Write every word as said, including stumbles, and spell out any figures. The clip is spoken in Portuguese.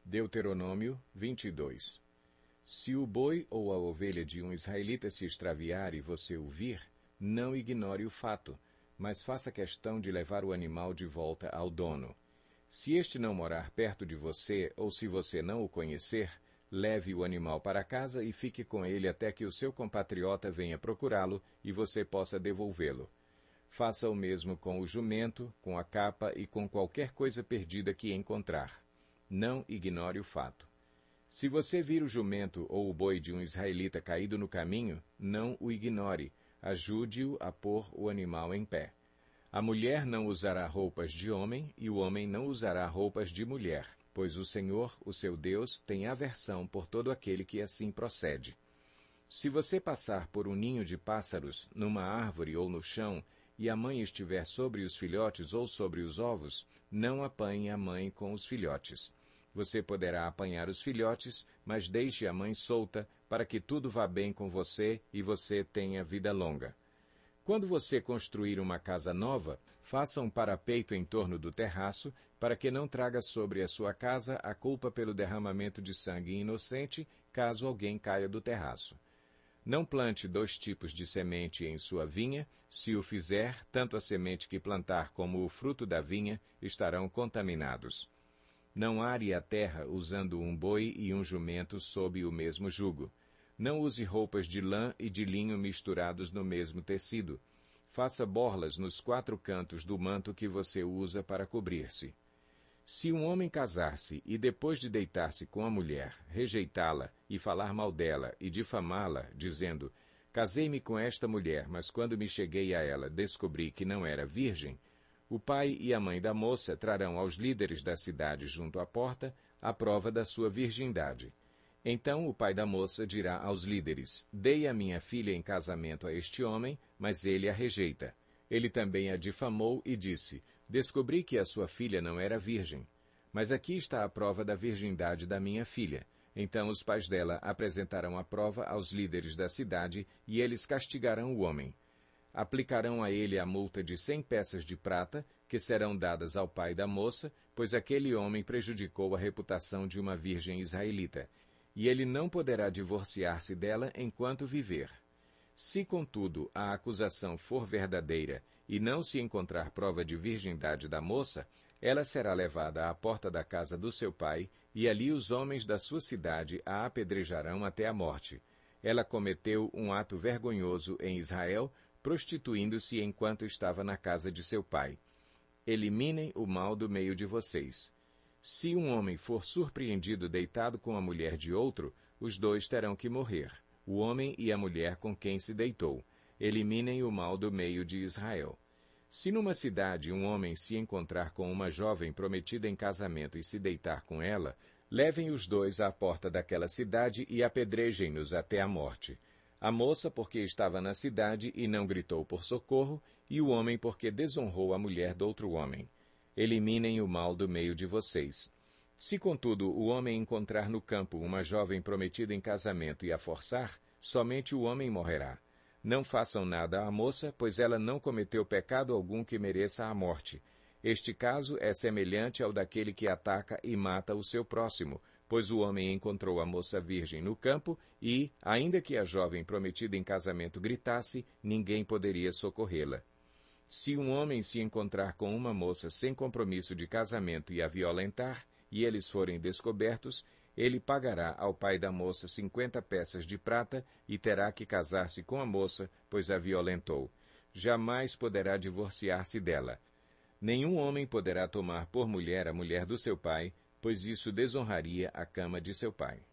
Deuteronômio vinte e dois. Se o boi ou a ovelha de um israelita se extraviar e você o vir, não ignore o fato, mas faça questão de levar o animal de volta ao dono. Se este não morar perto de você ou se você não o conhecer, leve o animal para casa e fique com ele até que o seu compatriota venha procurá-lo e você possa devolvê-lo. Faça o mesmo com o jumento, com a capa e com qualquer coisa perdida que encontrar. Não ignore o fato. Se você vir o jumento ou o boi de um israelita caído no caminho, não o ignore, ajude-o a pôr o animal em pé. A mulher não usará roupas de homem e o homem não usará roupas de mulher, pois o Senhor, o seu Deus, tem aversão por todo aquele que assim procede. Se você passar por um ninho de pássaros, numa árvore ou no chão, e a mãe estiver sobre os filhotes ou sobre os ovos, não apanhe a mãe com os filhotes. Você poderá apanhar os filhotes, mas deixe a mãe solta, para que tudo vá bem com você e você tenha vida longa. Quando você construir uma casa nova, faça um parapeito em torno do terraço, para que não traga sobre a sua casa a culpa pelo derramamento de sangue inocente, caso alguém caia do terraço. Não plante dois tipos de semente em sua vinha, se o fizer, tanto a semente que plantar como o fruto da vinha estarão contaminados. Não are a terra usando um boi e um jumento sob o mesmo jugo. Não use roupas de lã e de linho misturados no mesmo tecido. Faça borlas nos quatro cantos do manto que você usa para cobrir-se. Se um homem casar-se e depois de deitar-se com a mulher, rejeitá-la e falar mal dela e difamá-la, dizendo, casei-me com esta mulher, mas quando me cheguei a ela descobri que não era virgem, o pai e a mãe da moça trarão aos líderes da cidade junto à porta a prova da sua virgindade. Então o pai da moça dirá aos líderes, dei a minha filha em casamento a este homem, mas ele a rejeita. Ele também a difamou e disse, descobri que a sua filha não era virgem. Mas aqui está a prova da virgindade da minha filha. Então os pais dela apresentarão a prova aos líderes da cidade e eles castigarão o homem. Aplicarão a ele a multa de cem peças de prata, que serão dadas ao pai da moça, pois aquele homem prejudicou a reputação de uma virgem israelita, e ele não poderá divorciar-se dela enquanto viver. Se, contudo, a acusação for verdadeira e não se encontrar prova de virgindade da moça, ela será levada à porta da casa do seu pai, e ali os homens da sua cidade a apedrejarão até a morte. Ela cometeu um ato vergonhoso em Israel, prostituindo-se enquanto estava na casa de seu pai. Eliminem o mal do meio de vocês. Se um homem for surpreendido deitado com a mulher de outro, os dois terão que morrer, o homem e a mulher com quem se deitou. Eliminem o mal do meio de Israel. Se numa cidade um homem se encontrar com uma jovem prometida em casamento e se deitar com ela, levem os dois à porta daquela cidade e apedrejem-nos até a morte. A moça porque estava na cidade e não gritou por socorro, e o homem porque desonrou a mulher do outro homem. Eliminem o mal do meio de vocês. Se, contudo, o homem encontrar no campo uma jovem prometida em casamento e a forçar, somente o homem morrerá. Não façam nada à moça, pois ela não cometeu pecado algum que mereça a morte. Este caso é semelhante ao daquele que ataca e mata o seu próximo, pois o homem encontrou a moça virgem no campo e, ainda que a jovem prometida em casamento gritasse, ninguém poderia socorrê-la. Se um homem se encontrar com uma moça sem compromisso de casamento e a violentar, e eles forem descobertos, ele pagará ao pai da moça cinquenta peças de prata e terá que casar-se com a moça, pois a violentou. Jamais poderá divorciar-se dela. Nenhum homem poderá tomar por mulher a mulher do seu pai, pois isso desonraria a cama de seu pai.